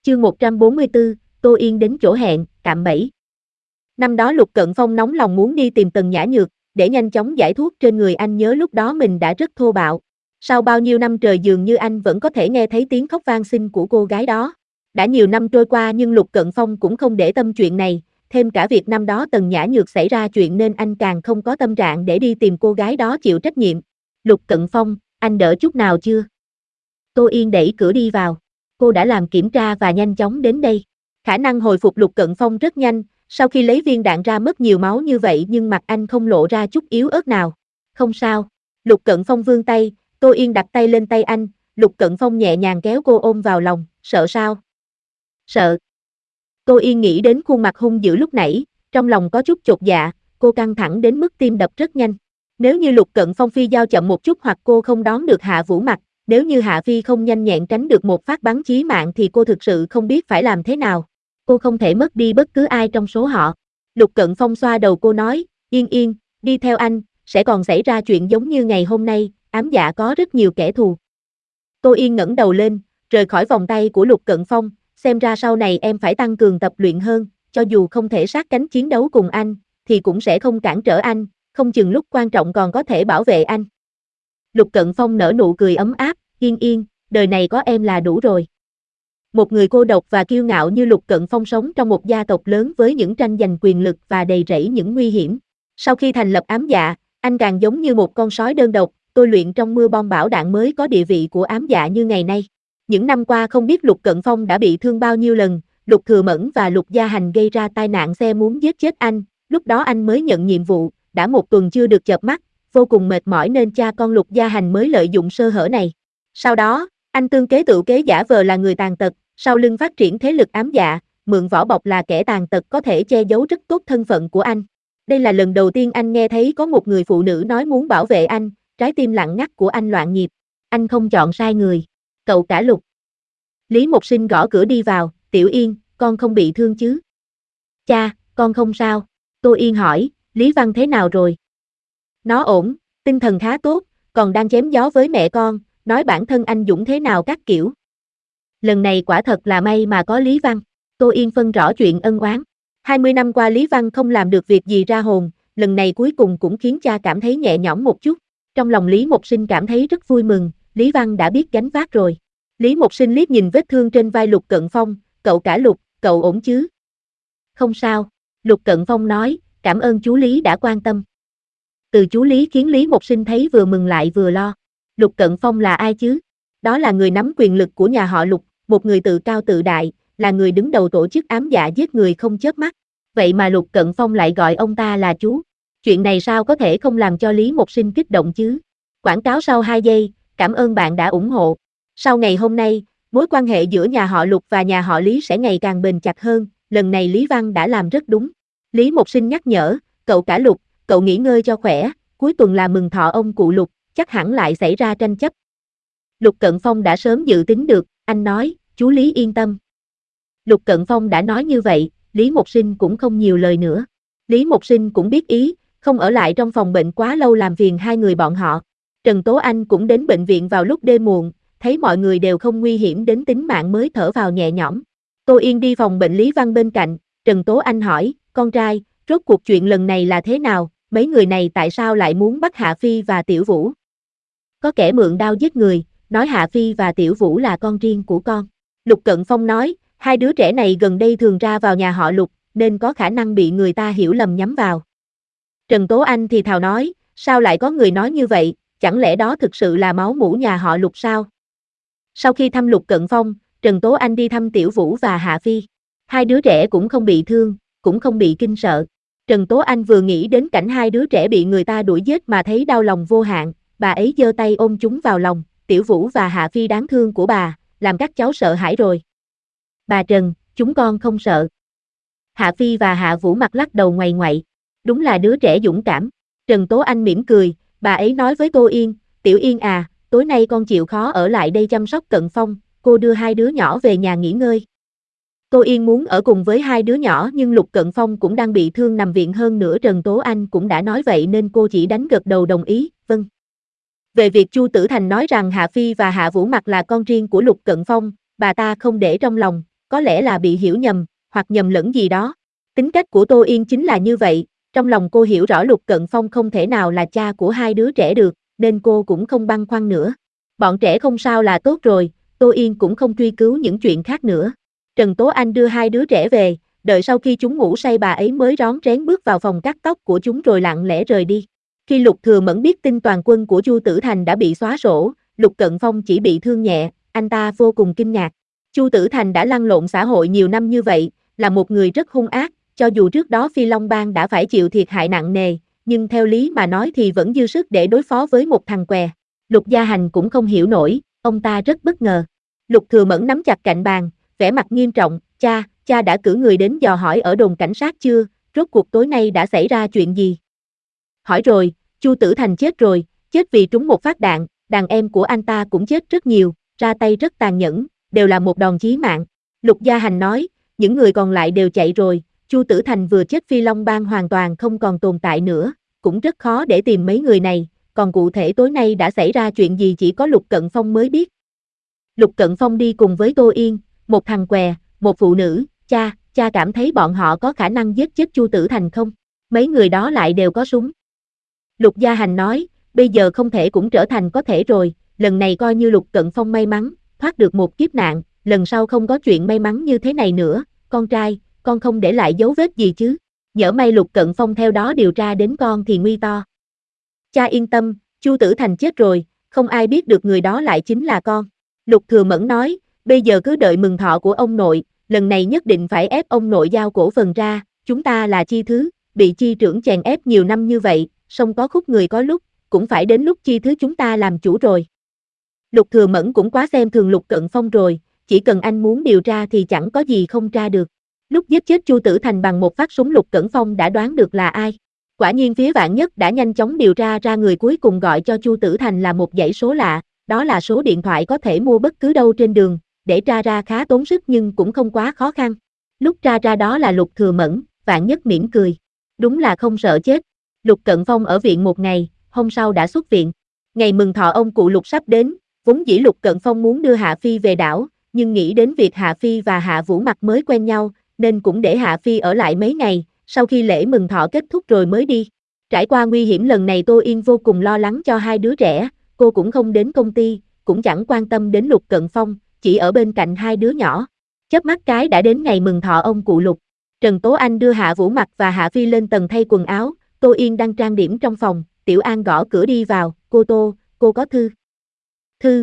Chương 144, Tô Yên đến chỗ hẹn, cạm bẫy. Năm đó Lục Cận Phong nóng lòng muốn đi tìm Tần Nhã Nhược, để nhanh chóng giải thuốc trên người anh, nhớ lúc đó mình đã rất thô bạo. Sau bao nhiêu năm trời dường như anh vẫn có thể nghe thấy tiếng khóc van xin của cô gái đó. Đã nhiều năm trôi qua nhưng Lục Cận Phong cũng không để tâm chuyện này, thêm cả việc năm đó Tần Nhã Nhược xảy ra chuyện nên anh càng không có tâm trạng để đi tìm cô gái đó chịu trách nhiệm. Lục Cận Phong, anh đỡ chút nào chưa? Tô Yên đẩy cửa đi vào. Cô đã làm kiểm tra và nhanh chóng đến đây. Khả năng hồi phục Lục Cận Phong rất nhanh, sau khi lấy viên đạn ra mất nhiều máu như vậy nhưng mặt anh không lộ ra chút yếu ớt nào. Không sao. Lục Cận Phong vươn tay, Tô Yên đặt tay lên tay anh, Lục Cận Phong nhẹ nhàng kéo cô ôm vào lòng, sợ sao? Sợ. Tô Yên nghĩ đến khuôn mặt hung dữ lúc nãy, trong lòng có chút chột dạ, cô căng thẳng đến mức tim đập rất nhanh. Nếu như Lục Cận Phong phi dao chậm một chút hoặc cô không đón được Hạ Vũ Mặc, nếu như Hạ Phi không nhanh nhẹn tránh được một phát bắn chí mạng thì cô thực sự không biết phải làm thế nào. Cô không thể mất đi bất cứ ai trong số họ. Lục Cận Phong xoa đầu cô nói, Yên Yên, đi theo anh, sẽ còn xảy ra chuyện giống như ngày hôm nay, ám dạ có rất nhiều kẻ thù. Tô Yên ngẩng đầu lên, rời khỏi vòng tay của Lục Cận Phong, xem ra sau này em phải tăng cường tập luyện hơn, cho dù không thể sát cánh chiến đấu cùng anh, thì cũng sẽ không cản trở anh, không chừng lúc quan trọng còn có thể bảo vệ anh. Lục Cận Phong nở nụ cười ấm áp, Yên Yên, đời này có em là đủ rồi. Một người cô độc và kiêu ngạo như Lục Cận Phong sống trong một gia tộc lớn với những tranh giành quyền lực và đầy rẫy những nguy hiểm. Sau khi thành lập ám dạ, anh càng giống như một con sói đơn độc, tôi luyện trong mưa bom bão đạn mới có địa vị của ám dạ như ngày nay. Những năm qua không biết Lục Cận Phong đã bị thương bao nhiêu lần, Lục Thừa Mẫn và Lục Gia Hành gây ra tai nạn xe muốn giết chết anh, lúc đó anh mới nhận nhiệm vụ, đã một tuần chưa được chợp mắt, vô cùng mệt mỏi nên cha con Lục Gia Hành mới lợi dụng sơ hở này. Sau đó, anh tương kế tự kế giả vờ là người tàn tật, sau lưng phát triển thế lực ám dạ, mượn vỏ bọc là kẻ tàn tật có thể che giấu rất tốt thân phận của anh. Đây là lần đầu tiên anh nghe thấy có một người phụ nữ nói muốn bảo vệ anh, trái tim lặng ngắt của anh loạn nhịp. Anh không chọn sai người. Cậu cả Lục. Lý Mộc Sinh gõ cửa đi vào, Tiểu Yên, con không bị thương chứ? Cha, con không sao. Tô Yên hỏi, Lý Văn thế nào rồi? Nó ổn, tinh thần khá tốt, còn đang chém gió với mẹ con, nói bản thân anh dũng thế nào các kiểu. Lần này quả thật là may mà có Lý Văn. Tô Yên phân rõ chuyện ân oán. 20 năm qua Lý Văn không làm được việc gì ra hồn, lần này cuối cùng cũng khiến cha cảm thấy nhẹ nhõm một chút. Trong lòng Lý Mộc Sinh cảm thấy rất vui mừng, Lý Văn đã biết gánh vác rồi. Lý Mộc Sinh liếc nhìn vết thương trên vai Lục Cận Phong, cậu cả Lục, cậu ổn chứ? Không sao, Lục Cận Phong nói, cảm ơn chú Lý đã quan tâm. Từ chú Lý khiến Lý Mộc Sinh thấy vừa mừng lại vừa lo. Lục Cận Phong là ai chứ? Đó là người nắm quyền lực của nhà họ Lục, một người tự cao tự đại, là người đứng đầu tổ chức ám dạ giết người không chớp mắt. Vậy mà Lục Cận Phong lại gọi ông ta là chú. Chuyện này sao có thể không làm cho Lý Mộc Sinh kích động chứ? Quảng cáo sau 2 giây, cảm ơn bạn đã ủng hộ. Sau ngày hôm nay, mối quan hệ giữa nhà họ Lục và nhà họ Lý sẽ ngày càng bền chặt hơn, lần này Lý Văn đã làm rất đúng. Lý Mộc Sinh nhắc nhở, cậu cả Lục, cậu nghỉ ngơi cho khỏe, cuối tuần là mừng thọ ông cụ Lục, chắc hẳn lại xảy ra tranh chấp. Lục Cận Phong đã sớm dự tính được, anh nói, chú Lý yên tâm. Lục Cận Phong đã nói như vậy, Lý Mộc Sinh cũng không nhiều lời nữa. Lý Mộc Sinh cũng biết ý, không ở lại trong phòng bệnh quá lâu làm phiền hai người bọn họ. Trần Tố Anh cũng đến bệnh viện vào lúc đêm muộn, thấy mọi người đều không nguy hiểm đến tính mạng mới thở vào nhẹ nhõm. Tô Yên đi phòng bệnh Lý Văn bên cạnh, Trần Tố Anh hỏi, con trai, rốt cuộc chuyện lần này là thế nào, mấy người này tại sao lại muốn bắt Hạ Phi và Tiểu Vũ? Có kẻ mượn đao giết người, nói Hạ Phi và Tiểu Vũ là con riêng của con. Lục Cận Phong nói, hai đứa trẻ này gần đây thường ra vào nhà họ Lục, nên có khả năng bị người ta hiểu lầm nhắm vào. Trần Tố Anh thì thào nói, sao lại có người nói như vậy, chẳng lẽ đó thực sự là máu mủ nhà họ Lục sao? Sau khi thăm Lục Cận Phong, Trần Tố Anh đi thăm Tiểu Vũ và Hạ Phi. Hai đứa trẻ cũng không bị thương, cũng không bị kinh sợ. Trần Tố Anh vừa nghĩ đến cảnh hai đứa trẻ bị người ta đuổi giết mà thấy đau lòng vô hạn, bà ấy giơ tay ôm chúng vào lòng, Tiểu Vũ và Hạ Phi đáng thương của bà, làm các cháu sợ hãi rồi. Bà Trần, chúng con không sợ. Hạ Phi và Hạ Vũ mặt lắc đầu ngoại ngoại. Đúng là đứa trẻ dũng cảm. Trần Tố Anh mỉm cười, bà ấy nói với Tô Yên, Tiểu Yên à, tối nay con chịu khó ở lại đây chăm sóc Cận Phong, cô đưa hai đứa nhỏ về nhà nghỉ ngơi. Tô Yên muốn ở cùng với hai đứa nhỏ nhưng Lục Cận Phong cũng đang bị thương nằm viện hơn nữa Trần Tố Anh cũng đã nói vậy nên cô chỉ đánh gật đầu đồng ý, vâng. Về việc Chu Tử Thành nói rằng Hạ Phi và Hạ Vũ Mặc là con riêng của Lục Cận Phong, bà ta không để trong lòng, có lẽ là bị hiểu nhầm, hoặc nhầm lẫn gì đó. Tính cách của Tô Yên chính là như vậy, trong lòng cô hiểu rõ Lục Cận Phong không thể nào là cha của hai đứa trẻ được, nên cô cũng không băn khoăn nữa. Bọn trẻ không sao là tốt rồi, Tô Yên cũng không truy cứu những chuyện khác nữa. Trần Tố Anh đưa hai đứa trẻ về, đợi sau khi chúng ngủ say bà ấy mới rón rén bước vào phòng cắt tóc của chúng rồi lặng lẽ rời đi. Khi Lục Thừa Mẫn biết tin toàn quân của Chu Tử Thành đã bị xóa sổ, Lục Cận Phong chỉ bị thương nhẹ, anh ta vô cùng kinh ngạc. Chu Tử Thành đã lăn lộn xã hội nhiều năm như vậy, là một người rất hung ác, cho dù trước đó Phi Long Bang đã phải chịu thiệt hại nặng nề, nhưng theo lý mà nói thì vẫn dư sức để đối phó với một thằng què. Lục Gia Hành cũng không hiểu nổi, ông ta rất bất ngờ. Lục Thừa Mẫn nắm chặt cạnh bàn, vẻ mặt nghiêm trọng, cha đã cử người đến dò hỏi ở đồn cảnh sát chưa, rốt cuộc tối nay đã xảy ra chuyện gì? Hỏi rồi, Chu Tử Thành chết rồi, chết vì trúng một phát đạn, đàn em của anh ta cũng chết rất nhiều, ra tay rất tàn nhẫn, đều là một đòn chí mạng. Lục Gia Hành nói, những người còn lại đều chạy rồi, Chu Tử Thành vừa chết Phi Long Bang hoàn toàn không còn tồn tại nữa, cũng rất khó để tìm mấy người này, còn cụ thể tối nay đã xảy ra chuyện gì chỉ có Lục Cận Phong mới biết. Lục Cận Phong đi cùng với Tô Yên, một thằng què, một phụ nữ, cha cảm thấy bọn họ có khả năng giết chết Chu Tử Thành không? Mấy người đó lại đều có súng. Lục Gia Hành nói, bây giờ không thể cũng trở thành có thể rồi, lần này coi như Lục Cận Phong may mắn, thoát được một kiếp nạn, lần sau không có chuyện may mắn như thế này nữa, con trai, con không để lại dấu vết gì chứ, nhỡ may Lục Cận Phong theo đó điều tra đến con thì nguy to. Cha yên tâm, Chu Tử Thành chết rồi, không ai biết được người đó lại chính là con. Lục Thừa Mẫn nói, bây giờ cứ đợi mừng thọ của ông nội, lần này nhất định phải ép ông nội giao cổ phần ra, chúng ta là chi thứ, bị chi trưởng chèn ép nhiều năm như vậy, song có khúc người có lúc, cũng phải đến lúc chi thứ chúng ta làm chủ rồi. Lục Thừa Mẫn cũng quá xem thường Lục Cận Phong rồi, chỉ cần anh muốn điều tra thì chẳng có gì không tra được. Lúc giết chết Chu Tử Thành bằng một phát súng Lục Cận Phong đã đoán được là ai. Quả nhiên phía Vạn Nhất đã nhanh chóng điều tra ra người cuối cùng gọi cho Chu Tử Thành là một dãy số lạ, đó là số điện thoại có thể mua bất cứ đâu trên đường, để tra ra khá tốn sức nhưng cũng không quá khó khăn. Lúc tra ra đó là Lục Thừa Mẫn, Vạn Nhất mỉm cười. Đúng là không sợ chết. Lục Cận Phong ở viện một ngày, hôm sau đã xuất viện. Ngày mừng thọ ông cụ Lục sắp đến, vốn dĩ Lục Cận Phong muốn đưa Hạ Phi về đảo, nhưng nghĩ đến việc Hạ Phi và Hạ Vũ Mặc mới quen nhau, nên cũng để Hạ Phi ở lại mấy ngày, sau khi lễ mừng thọ kết thúc rồi mới đi. Trải qua nguy hiểm lần này Tô Yên vô cùng lo lắng cho hai đứa trẻ, cô cũng không đến công ty, cũng chẳng quan tâm đến Lục Cận Phong, chỉ ở bên cạnh hai đứa nhỏ. Chớp mắt cái đã đến ngày mừng thọ ông cụ Lục. Trần Tố Anh đưa Hạ Vũ Mặc và Hạ Phi lên tầng thay quần áo, Tô Yên đang trang điểm trong phòng, Tiểu An gõ cửa đi vào, cô Tô, cô có thư. Thư.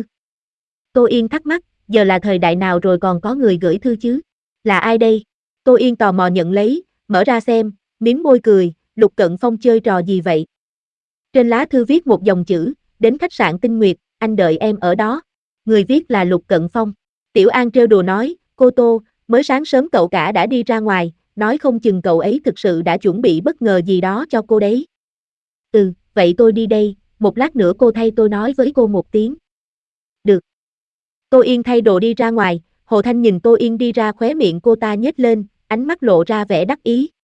Tô Yên thắc mắc, giờ là thời đại nào rồi còn có người gửi thư chứ? Là ai đây? Tô Yên tò mò nhận lấy, mở ra xem, mím môi cười, Lục Cận Phong chơi trò gì vậy? Trên lá thư viết một dòng chữ, đến khách sạn Tinh Nguyệt, anh đợi em ở đó. Người viết là Lục Cận Phong. Tiểu An trêu đùa nói, cô Tô, mới sáng sớm cậu cả đã đi ra ngoài, nói không chừng cậu ấy thực sự đã chuẩn bị bất ngờ gì đó cho cô đấy. Ừ, vậy tôi đi đây, một lát nữa cô thay tôi nói với cô một tiếng. Được. Tô Yên thay đồ đi ra ngoài, Hồ Thanh nhìn Tô Yên đi ra khóe miệng cô ta nhếch lên, ánh mắt lộ ra vẻ đắc ý.